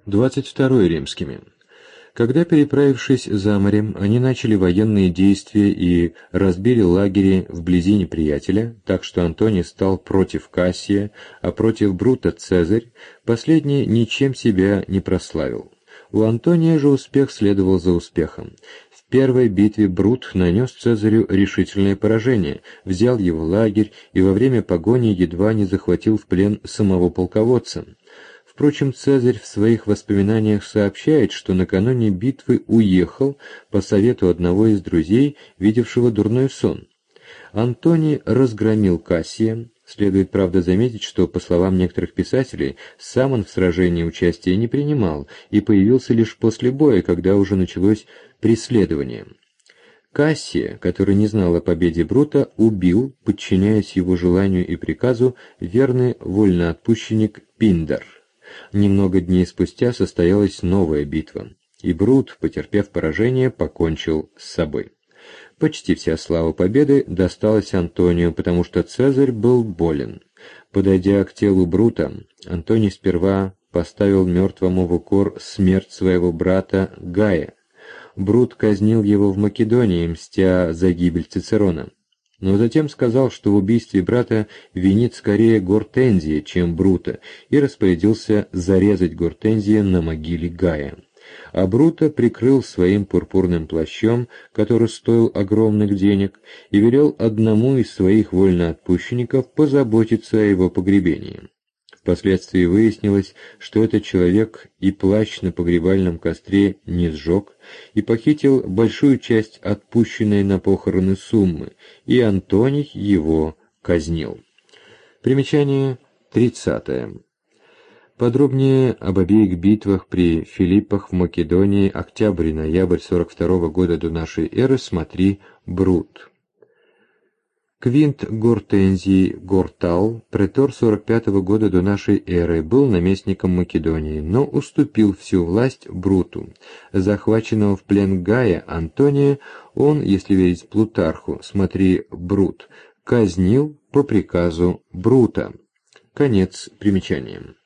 22 римскими. Когда, переправившись за морем, они начали военные действия и разбили лагеря вблизи неприятеля, так что Антоний стал против Кассия, а против Брута Цезарь, последний ничем себя не прославил. У Антония же успех следовал за успехом. В первой битве Брут нанес Цезарю решительное поражение, взял его лагерь и во время погони едва не захватил в плен самого полководца. Впрочем, Цезарь в своих воспоминаниях сообщает, что накануне битвы уехал по совету одного из друзей, видевшего дурной сон. Антоний разгромил Кассия. Следует, правда, заметить, что, по словам некоторых писателей, сам он в сражении участия не принимал и появился лишь после боя, когда уже началось преследование. Кассия, который не знал о победе Брута, убил, подчиняясь его желанию и приказу, верный вольноотпущенник Пиндар. Немного дней спустя состоялась новая битва, и Брут, потерпев поражение, покончил с собой. Почти вся слава победы досталась Антонию, потому что Цезарь был болен. Подойдя к телу Брута, Антоний сперва поставил мертвому в укор смерть своего брата Гая. Брут казнил его в Македонии, мстя за гибель Цицерона. Но затем сказал, что в убийстве брата винит скорее Гортензия, чем Брута, и распорядился зарезать Гортензия на могиле Гая. А Брута прикрыл своим пурпурным плащом, который стоил огромных денег, и велел одному из своих вольноотпущенников позаботиться о его погребении. Впоследствии выяснилось, что этот человек и плащ на погребальном костре не сжег, и похитил большую часть отпущенной на похороны суммы, и Антоний его казнил. Примечание 30. Подробнее об обеих битвах при Филиппах в Македонии октябрь и ноябрь 42 года до нашей эры смотри Брут. Квинт Гортензий Гортал, претор 45 года до нашей эры, был наместником Македонии, но уступил всю власть Бруту. Захваченного в плен Гая Антония он, если верить Плутарху, смотри Брут, казнил по приказу Брута. Конец примечания.